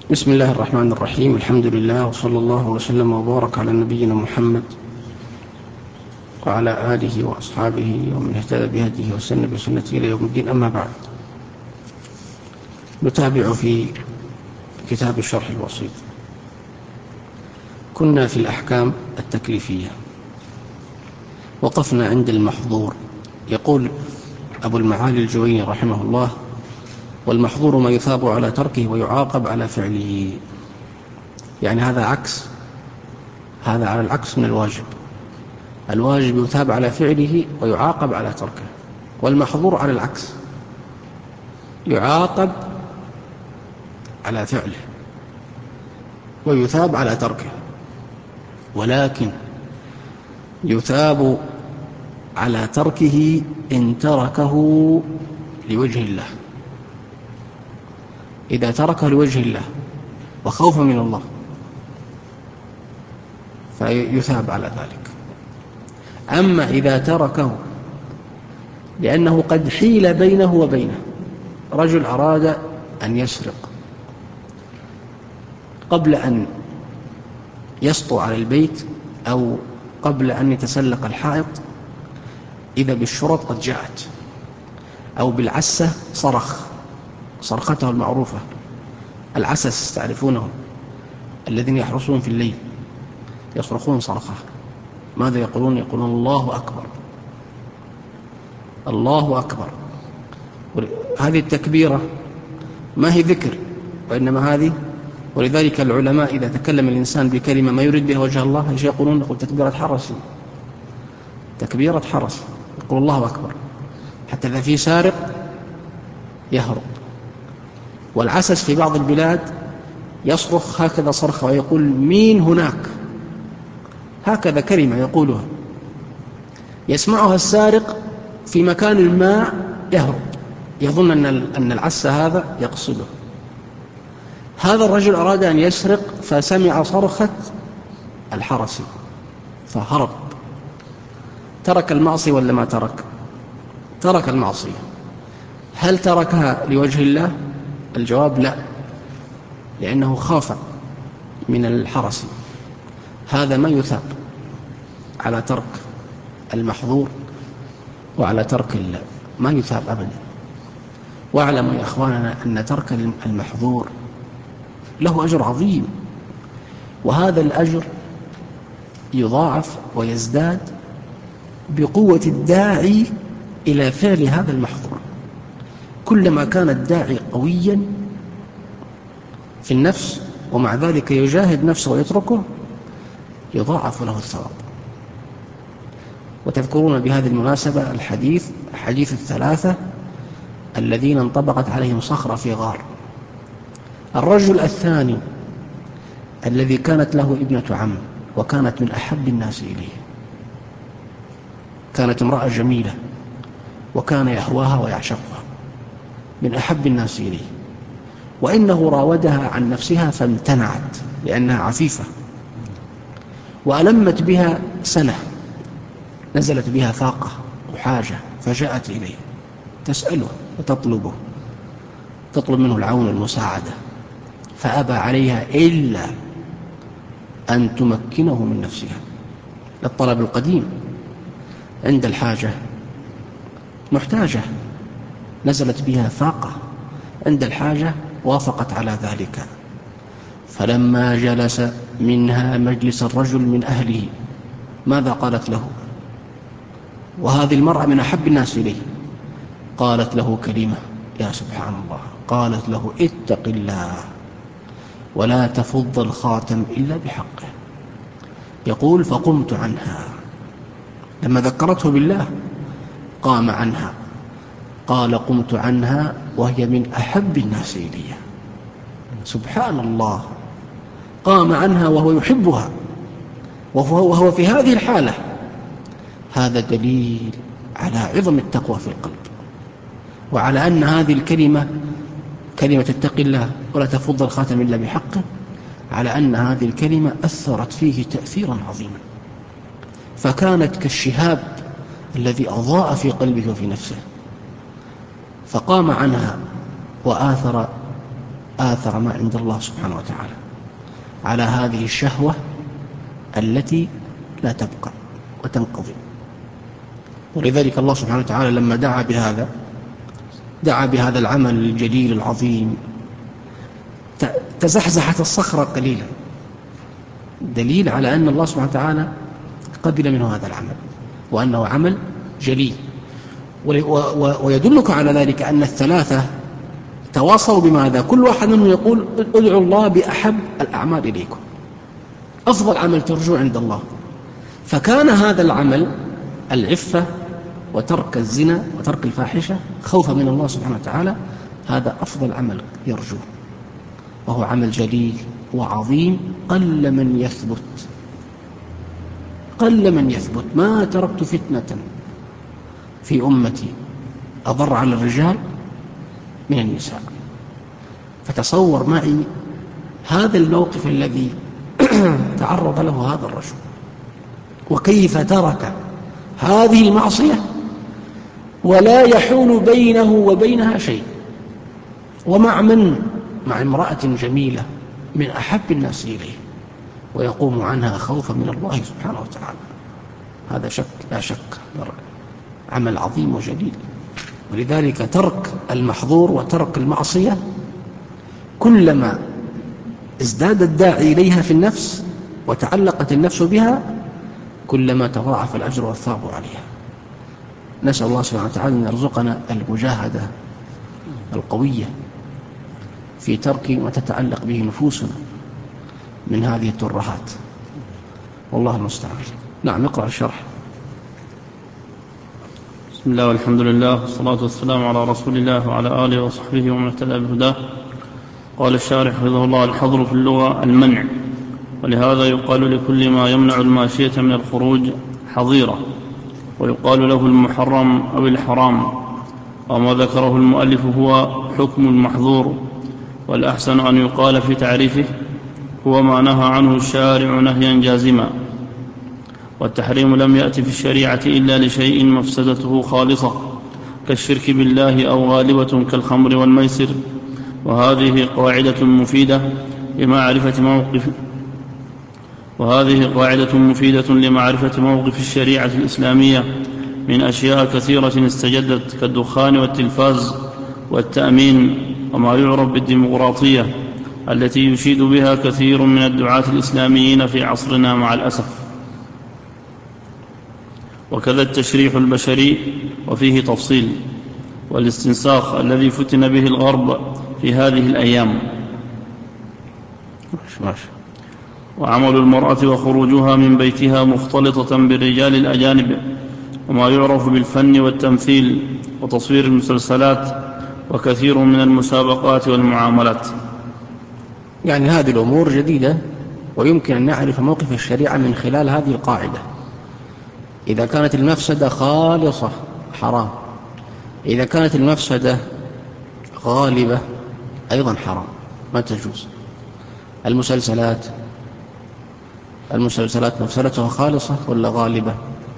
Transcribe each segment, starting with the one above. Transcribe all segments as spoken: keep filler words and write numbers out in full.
بسم الله الرحمن الرحيم. الحمد لله وصلى الله وسلم وبارك على نبينا محمد وعلى آله وأصحابه ومن اهتدى بهديه وسن بسنته إلى يوم الدين. أما بعد، نتابع في كتاب الشرح الوسيط. كنا في الأحكام التكليفية، وقفنا عند المحظور. يقول أبو المعالي الجويني رحمه الله: والمحظور ما يثاب على تركه ويعاقب على فعله. يعني هذا عكس، هذا على العكس من الواجب. الواجب يثاب على فعله ويعاقب على تركه، والمحظور على العكس، يعاقب على فعله ويثاب على تركه، ولكن يثاب على تركه إن تركه لوجه الله. إذا تركه لوجه الله وخوفا من الله فيثاب على ذلك. أما إذا تركه لأنه قد حيل بينه وبينه، رجل أراد أن يسرق قبل أن يسطو على البيت أو قبل أن يتسلق الحائط، إذا بالشرط قد جاءت، أو بالعسة صرخ صرخته المعروفة. العسس تعرفونه، الذين يحرسون في الليل يصرخون صرخة. ماذا يقولون؟ يقولون الله أكبر، الله أكبر. هذه التكبيرة ما هي ذكر، وإنما هذه، ولذلك العلماء إذا تكلم الإنسان بكلمة ما يريد بها وجه الله ايش يقولون؟ يقول تكبيرة حرس، تكبيرة حرس، يقول الله أكبر. حتى إذا في سارق يهرب. والعسس في بعض البلاد يصرخ هكذا صرخة ويقول مين هناك، هكذا كلمة يقولها، يسمعها السارق في مكان ما يهرب، يظن أن أن العس هذا يقصده. هذا الرجل أراد أن يسرق فسمع صرخة الحرس فهرب. ترك المعصية ولا ما ترك؟ ترك المعصية. هل تركها لوجه الله؟ الجواب لا، لأنه خاف من الحرس. هذا ما يثاب على ترك المحظور وعلى ترك الله، ما يثاب أبدا. واعلموا يا أخواننا أن ترك المحظور له أجر عظيم، وهذا الأجر يضاعف ويزداد بقوة الداعي إلى فعل هذا المحظور. كلما كان الداعي قويا في النفس ومع ذلك يجاهد نفسه ويتركه، يضاعف له الثواب. وتذكرون بهذه المناسبة الحديث حديث الثلاثة الذين انطبقت عليهم صخرة في غار. الرجل الثاني الذي كانت له ابنة عم وكانت من أحب الناس إليه، كانت امرأة جميلة وكان يهواها ويعشقها، من أحب الناس إليه، وإنه راودها عن نفسها فامتنعت لأنها عفيفة، وألمت بها سنة، نزلت بها فاقة وحاجة، فجاءت إليه تسأله وتطلبه، تطلب منه العون والمساعدة، فأبى عليها إلا أن تمكنه من نفسها. الطلب القديم عند الحاجة محتاجة، نزلت بها فاقة، عند الحاجة وافقت على ذلك. فلما جلس منها مجلس الرجل من أهله، ماذا قالت له؟ وهذه المرأة من أحب الناس إليه. قالت له كلمة، يا سبحان الله، قالت له اتق الله ولا تفض الخاتم إلا بحقه. يقول فقمت عنها، لما ذكرته بالله قام عنها. قال قمت عنها وهي من أحب الناس إلي. سبحان الله، قام عنها وهو يحبها وهو في هذه الحالة. هذا دليل على عظم التقوى في القلب، وعلى أن هذه الكلمة، كلمة اتق الله ولا تفض الخاتم إلا بحقه، على أن هذه الكلمة أثرت فيه تأثيرا عظيما، فكانت كالشهاب الذي أضاء في قلبه وفي نفسه، فقام عنها وآثر آثر ما عند الله سبحانه وتعالى على هذه الشهوة التي لا تبقى وتنقضي. ولذلك الله سبحانه وتعالى لما دعا بهذا دعا بهذا العمل الجليل العظيم تزحزحت الصخرة قليلا، دليل على أن الله سبحانه وتعالى قبل منه هذا العمل وأنه عمل جليل. ويدلك على ذلك أن الثلاثة تواصلوا بماذا؟ كل واحد منهم يقول ادعوا الله بأحب الأعمال إليكم، أفضل عمل ترجو عند الله. فكان هذا العمل العفة وترك الزنا وترك الفاحشة خوفا من الله سبحانه وتعالى، هذا أفضل عمل يرجوه، وهو عمل جليل وعظيم قل من يثبت قل من يثبت. ما تركت فتنة في أمتي أضر على الرجال من النساء. فتصور معي هذا الموقف الذي تعرض له هذا الرجل، وكيف ترك هذه المعصية ولا يحول بينه وبينها شيء، ومع من؟ مع امرأة جميلة من أحب الناس إليه، ويقوم عنها خوفا من الله سبحانه وتعالى. هذا شك لا شك عمل عظيم وجليل. ولذلك ترك المحظور وترك المعصية كلما ازداد الداعي إليها في النفس وتعلقت النفس بها كلما تضاعف الأجر والثواب عليها. نسأل الله سبحانه وتعالى أن يرزقنا المجاهدة القوية في ترك ما تتعلق به نفوسنا من هذه الترهات، والله المستعان. نعم، اقرأ الشرح. بسم الله والحمد لله والصلاة والسلام على رسول الله وعلى آله وصحبه ومن اهتدى بهداه. قال الشارح حفظه الله: الحظر في اللغة المنع، ولهذا يقال لكل ما يمنع الماشية من الخروج حظيرة، ويقال له المحرم أو الحرام. وما ذكره المؤلف هو حكم المحظور، والأحسن أن يقال في تعريفه هو ما نهى عنه الشارع نهيا جازما. والتحريم لم يأتي في الشريعة إلا لشيء مفسدته خالصة كالشرك بالله أو غالبة كالخمر والميسر. وهذه قاعدة مفيدة لمعرفة موقف وهذه قاعدة مفيدة لمعرفة موقف الشريعة الإسلامية من أشياء كثيرة استجدت كالدخان والتلفاز والتأمين وما يعرف بالديمقراطية التي يشيد بها كثير من الدعاة الإسلاميين في عصرنا مع الأسف. وكذا التشريح البشري وفيه تفصيل، والاستنساخ الذي فتن به الغرب في هذه الأيام، وعمل المرأة وخروجها من بيتها مختلطة بالرجال الأجانب، وما يعرف بالفن والتمثيل وتصوير المسلسلات وكثير من المسابقات والمعاملات. يعني هذه الأمور جديدة، ويمكن أن نعرف موقف الشريعة من خلال هذه القاعدة. إذا كانت المفسدة خالصة حرام، إذا كانت المفسدة غالبة أيضا حرام، ما تجوز. المسلسلات المسلسلات مفسدتها خالصة ولا غالبة؟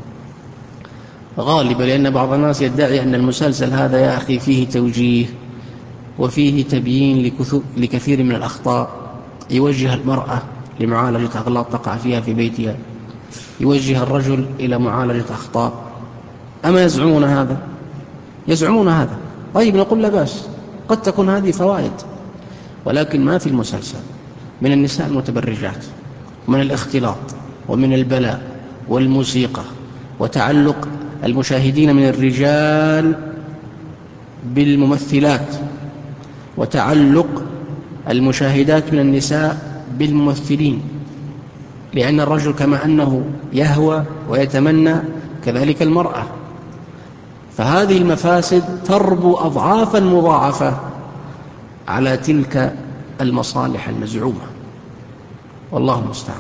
غالبة، لأن بعض الناس يدعي أن المسلسل هذا يا أخي فيه توجيه وفيه تبيين لكثير من الأخطاء، يوجه المرأة لمعالجة أغلاط تقع فيها في بيتها، يوجه الرجل إلى معالجة أخطاء. أما يزعمون هذا؟ يزعمون هذا. طيب، نقول لا بأس، قد تكون هذه فوائد، ولكن ما في المسلسل من النساء المتبرجات ومن الاختلاط ومن البلاء والموسيقى وتعلق المشاهدين من الرجال بالممثلات وتعلق المشاهدات من النساء بالممثلين، لأن الرجل كما أنه يهوى ويتمنى كذلك المرأة. فهذه المفاسد تربو أضعافا مضاعفة على تلك المصالح المزعومة، والله المستعان.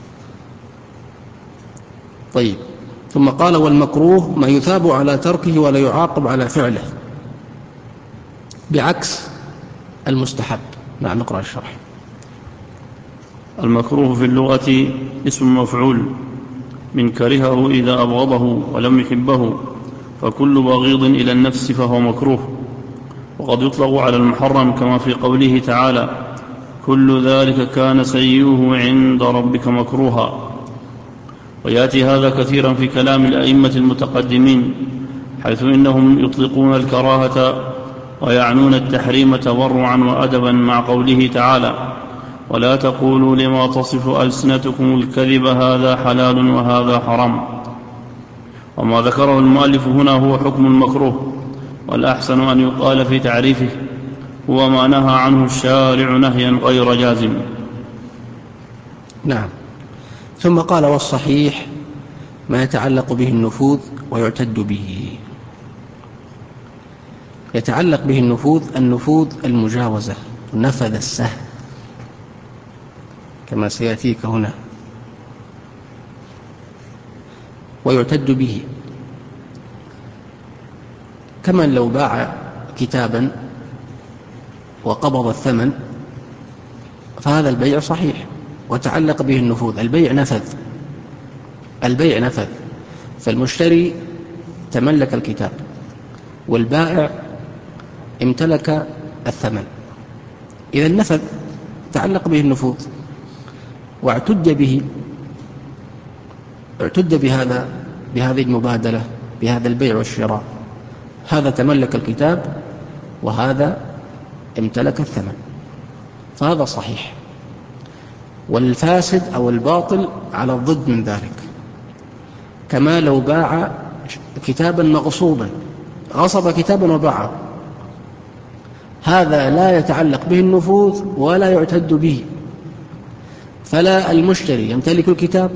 طيب، ثم قال: والمكروه ما يثاب على تركه ولا يعاقب على فعله، بعكس المستحب. نعم، نقرأ الشرح. المكروه في اللغة اسم مفعول من كرهه إذا أبغضه ولم يحبه، فكل بغيض إلى النفس فهو مكروه. وقد يطلق على المحرم كما في قوله تعالى كل ذلك كان سيئه عند ربك مكروها. ويأتي هذا كثيرا في كلام الأئمة المتقدمين، حيث إنهم يطلقون الكراهة ويعنون التحريم تورعا وأدبا مع قوله تعالى ولا تقولوا لما تصف ألسنتكم الكذب هذا حلال وهذا حرام. وما ذكره المؤلف هنا هو حكم المكروه، والأحسن أن يقال في تعريفه هو ما نهى عنه الشارع نهيا غير جازم. نعم. ثم قال والصحيح ما يتعلق به النفوذ ويعتد به. يتعلق به النفوذ النفوذ المجاوزة، نفذ السهم كما سيأتيك هنا. ويعتد به كمن لو باع كتابا وقبض الثمن فهذا البيع صحيح وتعلق به النفوذ. البيع نفذ البيع نفذ فالمشتري تملك الكتاب والبائع امتلك الثمن، إذا النفذ تعلق به النفوذ واعتد به اعتد بهذا بهذه المبادلة بهذا البيع والشراء، هذا تملك الكتاب وهذا امتلك الثمن، فهذا صحيح. والفاسد أو الباطل على الضد من ذلك، كما لو باع كتابا مغصوبا، غصب كتابا وباعه، هذا لا يتعلق به النفوذ ولا يعتد به، فلا المشتري يمتلك الكتاب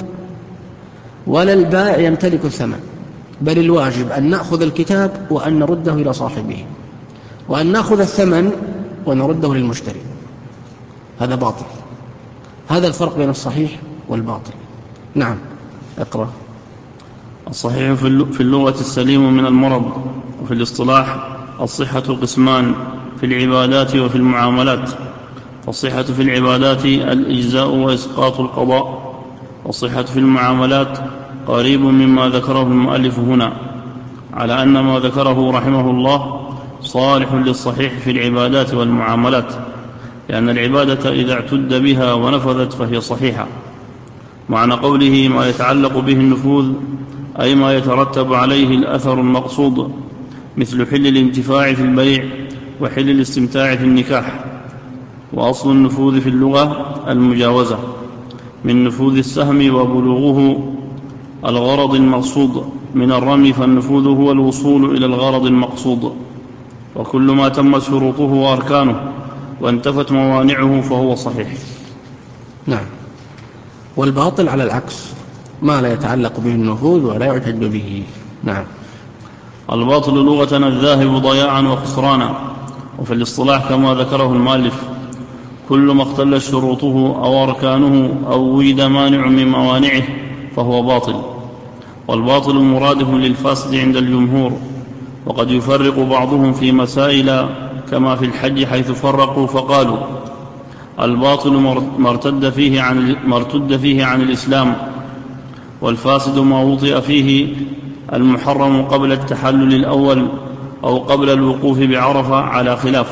ولا البائع يمتلك الثمن، بل الواجب أن نأخذ الكتاب وأن نرده إلى صاحبه، وأن نأخذ الثمن ونرده للمشتري. هذا باطل. هذا الفرق بين الصحيح والباطل. نعم اقرأ. الصحيح في اللغة السليم من المرض، وفي الاصطلاح الصحة قسمان في العبادات وفي المعاملات. فالصحة في العبادات الإجزاء وإسقاط القضاء، والصحة في المعاملات قريب مما ذكره المؤلف هنا، على أن ما ذكره رحمه الله صالح للصحيح في العبادات والمعاملات، لأن العبادة إذا اعتد بها ونفذت فهي صحيحة. معنى قوله ما يتعلق به النفوذ أي ما يترتب عليه الأثر المقصود، مثل حل الانتفاع في البيع وحل الاستمتاع في النكاح. وأصل النفوذ في اللغة المجاوزة من نفوذ السهم وبلوغه الغرض المقصود من الرمي، فالنفوذ هو الوصول إلى الغرض المقصود، وكل ما تمت شروطه وأركانه وانتفت موانعه فهو صحيح. نعم. والباطل على العكس، ما لا يتعلق به النفوذ ولا يعتد به. نعم. الباطل لغة الذاهب ضياعا وخسرانا، وفي الاصطلاح كما ذكره المؤلف كل ما اختل شروطه أو أركانه أو وجد مانع من موانعه فهو باطل. والباطل مرادف للفاسد عند الجمهور، وقد يفرق بعضهم في مسائل كما في الحج، حيث فرقوا فقالوا الباطل ما ارتد فيه عن ما ارتد فيه عن الإسلام، والفاسد ما وطئ فيه المحرم قبل التحلل الأول أو قبل الوقوف بعرفة على خلاف.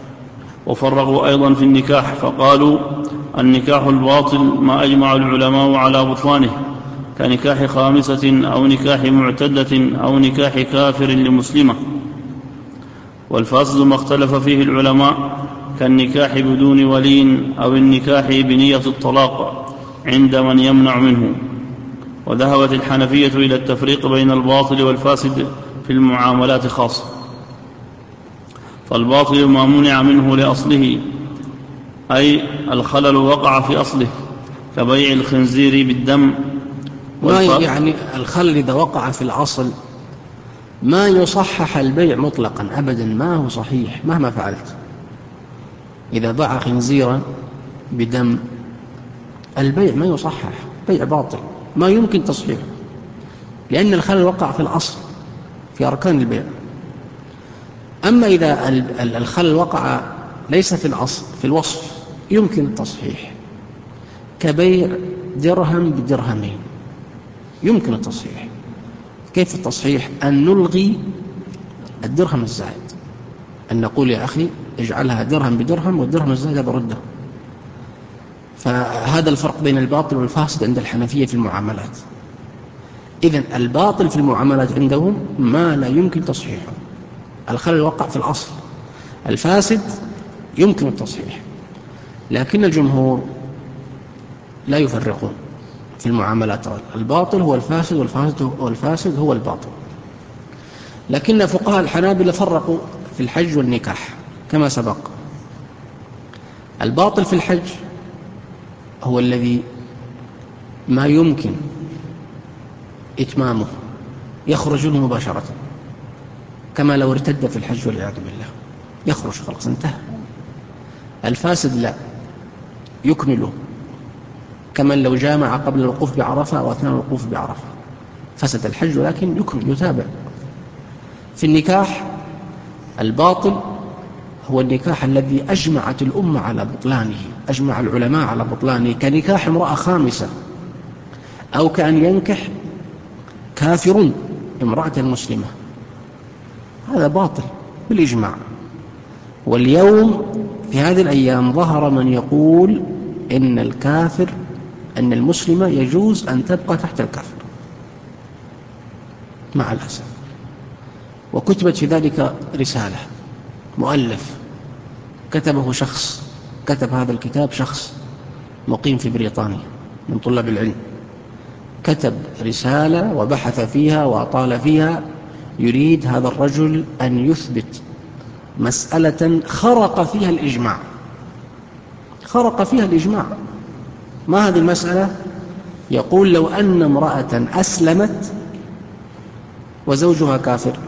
وفرقوا أيضا في النكاح فقالوا النكاح الباطل ما أجمع العلماء على بطلانه، كنكاح خامسة أو نكاح معتدة أو نكاح كافر لمسلمة. والفاسد ما اختلف فيه العلماء كالنكاح بدون ولي أو النكاح بنية الطلاق عند من يمنع منه. وذهبت الحنفية إلى التفريق بين الباطل والفاسد في المعاملات خاصة، فالباطل ما منع منه لأصله، أي الخلل وقع في أصله، كبيع الخنزير بالدم. ما يعني الخلل إذا وقع في الأصل ما يصحح البيع مطلقا أبدا، ما هو صحيح مهما فعلت. إذا باع خنزيرا بدم البيع ما يصحح، بيع باطل ما يمكن تصحيحه، لأن الخلل وقع في الأصل في أركان البيع. أما إذا الخلل وقع ليس في الأصل في الوصف يمكن التصحيح، كبيع درهم بدرهمين يمكن التصحيح. كيف التصحيح؟ أن نلغي الدرهم الزائد أن نقول يا أخي اجعلها درهم بدرهم والدرهم الزائد برده. فهذا الفرق بين الباطل والفاسد عند الحنفية في المعاملات. إذن الباطل في المعاملات عندهم ما لا يمكن تصحيحه، الخلل وقع في الأصل. الفاسد يمكن التصحيح، لكن الجمهور لا يفرقون في المعاملات. الباطل هو الفاسد والفاسد والفاسد هو الباطل. لكن فقهاء الحنابلة فرقوا في الحج والنكاح كما سبق. الباطل في الحج هو الذي ما يمكن إتمامه، يخرج منه مباشرة، كما لو ارتد في الحج والعياذ بالله، يخرج خلاص انتهى. الفاسد لا، يكمله، كمن لو جامع قبل الوقوف بعرفة أو أثناء الوقوف بعرفة، فسد الحج ولكن يكمل يتابع. في النكاح الباطل هو النكاح الذي أجمعت الأمة على بطلانه، أجمع العلماء على بطلانه، كنكاح امرأة خامسة، أو كأن ينكح كافر امرأة مسلمة، هذا باطل بالإجماع. واليوم في هذه الأيام ظهر من يقول إن الكافر أن المسلمة يجوز أن تبقى تحت الكافر مع الأسف. وكتبت في ذلك رسالة، مؤلف كتبه شخص، كتب هذا الكتاب شخص مقيم في بريطانيا من طلاب العلم، كتب رسالة وبحث فيها وأطال فيها، يريد هذا الرجل أن يثبت مسألة خرق فيها الإجماع، خرق فيها الإجماع. ما هذه المسألة؟ يقول لو أن امرأة أسلمت وزوجها كافر،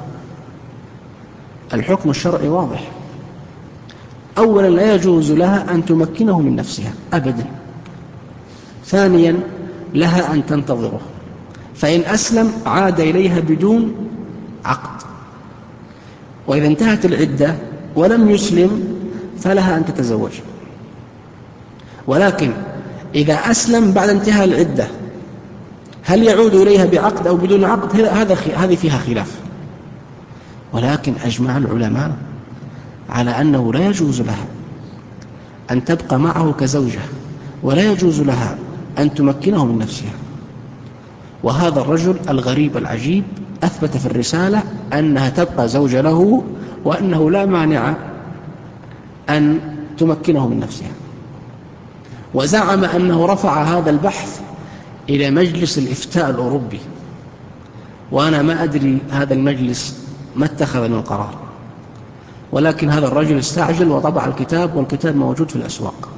الحكم الشرعي واضح. أولا لا يجوز لها أن تمكنه من نفسها أبدا. ثانيا لها أن تنتظره، فإن أسلم عاد إليها بدون عقد، وإذا انتهت العدة ولم يسلم فلها أن تتزوج. ولكن إذا أسلم بعد انتهاء العدة هل يعود إليها بعقد أو بدون عقد؟ هذا هذه فيها خلاف. ولكن أجمع العلماء على أنه لا يجوز لها أن تبقى معه كزوجة، ولا يجوز لها أن تمكنه من نفسها. وهذا الرجل الغريب العجيب أثبت في الرسالة أنها تبقى زوجة له، وأنه لا مانع أن تمكنه من نفسها، وزعم أنه رفع هذا البحث إلى مجلس الإفتاء الأوروبي، وأنا ما أدري هذا المجلس ما اتخذ من قرار. ولكن هذا الرجل استعجل وطبع الكتاب، والكتاب موجود في الأسواق،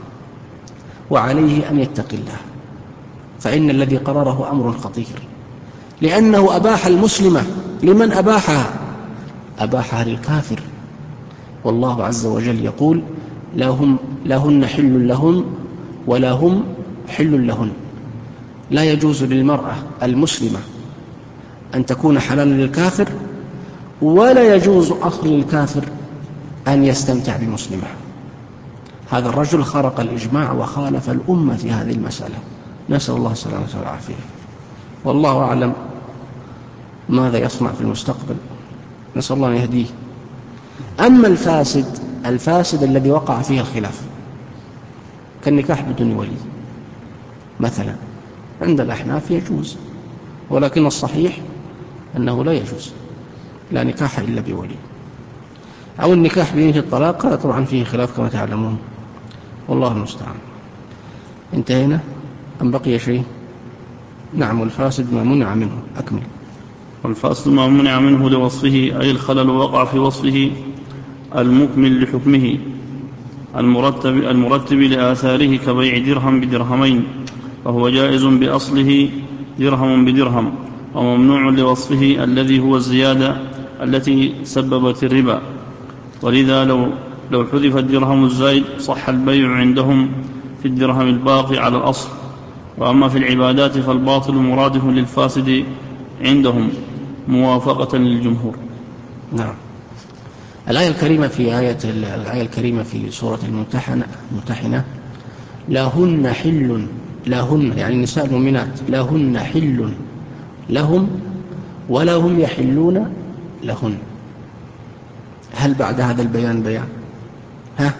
وعليه أن يتقي الله، فإن الذي قرره أمر خطير، لأنه أباح المسلمة. لمن أباحها؟ أباحها للكافر. والله عز وجل يقول لهم لهن حل لهم ولا هم حل لهن. لا يجوز للمرأة المسلمة أن تكون حلالا للكافر، ولا يجوز أصل للكافر أن يستمتع بمسلمة. هذا الرجل خرق الإجماع وخالف الأمة في هذه المسألة، نسأل الله السلامة والعافية. والله أعلم ماذا يصنع في المستقبل، نسأل الله أن يهديه. أما الفاسد، الفاسد الذي وقع فيه الخلاف كالنكاح بدون ولي مثلا، عند الأحناف يجوز، ولكن الصحيح أنه لا يجوز، لا نكاح إلا بولي. أو النكاح بنية الطلاق، هذا طبعا فيه خلاف كما تعلمون، والله المستعان. انتهينا أم بقي شيء؟ نعم. والفاسد ما منع منه، أكمل. والفاسد ما منع منه لوصفه، أي الخلل وقع في وصفه المكمل لحكمه المرتب, المرتب لآثاره، كبيع درهم بدرهمين، فهو جائز بأصله درهم بدرهم، وممنوع لوصفه الذي هو الزيادة التي سببت الربا. ولذا لو, لو حذف الدرهم الزائد صح البيع عندهم في الدرهم الباقي على الأصل. وأما في العبادات فالباطل مرادف للفاسد عندهم موافقة للجمهور. نعم. الآية الكريمة في آية الآية الكريمة في سورة الممتحنة الممتحنة لهن حل، لهن يعني النساء المؤمنات، لهن حل لهم ولا هم يحلون لهن. هل بعد هذا البيان بيان؟ ها؟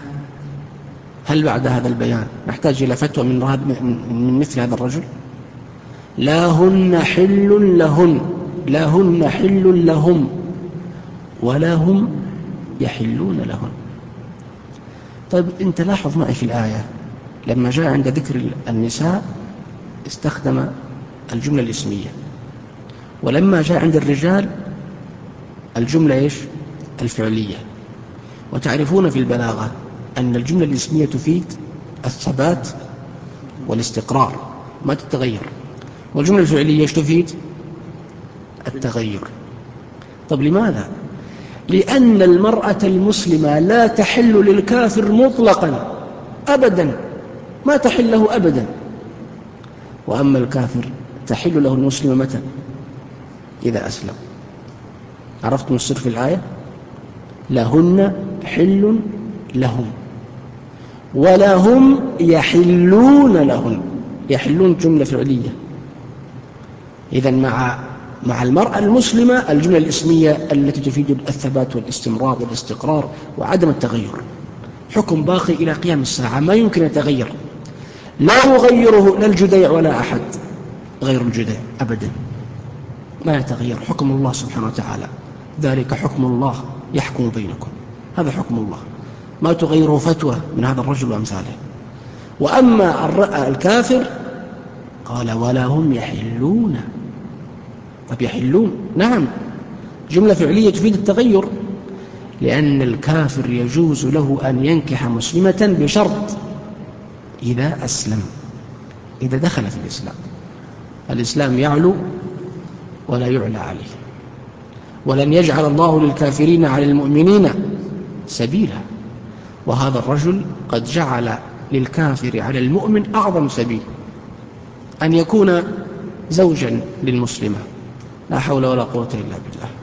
هل بعد هذا البيان نحتاج إلى فتوى من, من مثل هذا الرجل؟ لا هن حل لهن، لا هن حل لهم، ولا هم يحلون لهن. طيب انت لاحظ معي في الآية لما جاء عند ذكر النساء استخدم الجملة الاسمية، ولما جاء عند الرجال الجملة إيش؟ الفعلية. وتعرفون في البلاغة أن الجملة الاسمية تفيد الثبات والاستقرار ما تتغير، والجملة الفعلية إيش تفيد؟ التغير. طب لماذا؟ لأن المرأة المسلمة لا تحل للكافر مطلقا أبدا، ما تحل له أبدا، وأما الكافر تحل له المسلمة متى؟ إذا أسلم. عرفتم السر في الآية؟ لهن حل لهم ولا هم يحلون لهن. يحلون جملة فعلية. إذن مع مع المرأة المسلمة الجملة الاسمية التي تفيد الثبات والاستمرار والاستقرار وعدم التغير، حكم باقي إلى قيام الساعة ما يمكن يتغير، لا يغيره لا الجديع ولا أحد غير الجديع أبدا، ما يتغير حكم الله سبحانه وتعالى. ذلك حكم الله يحكم بينكم، هذا حكم الله ما تغيره فتوى من هذا الرجل وأمثاله. وأما الكافر قال ولا هم يحلون. طب يحلون، نعم جملة فعلية تفيد التغير، لأن الكافر يجوز له أن ينكح مسلمة بشرط إذا أسلم، إذا دخل في الإسلام. الإسلام يعلو ولا يعلى عليه، ولن يجعل الله للكافرين على المؤمنين سبيلا. وهذا الرجل قد جعل للكافر على المؤمن أعظم سبيل، أن يكون زوجا للمسلمة. لا حول ولا قوة إلا بالله.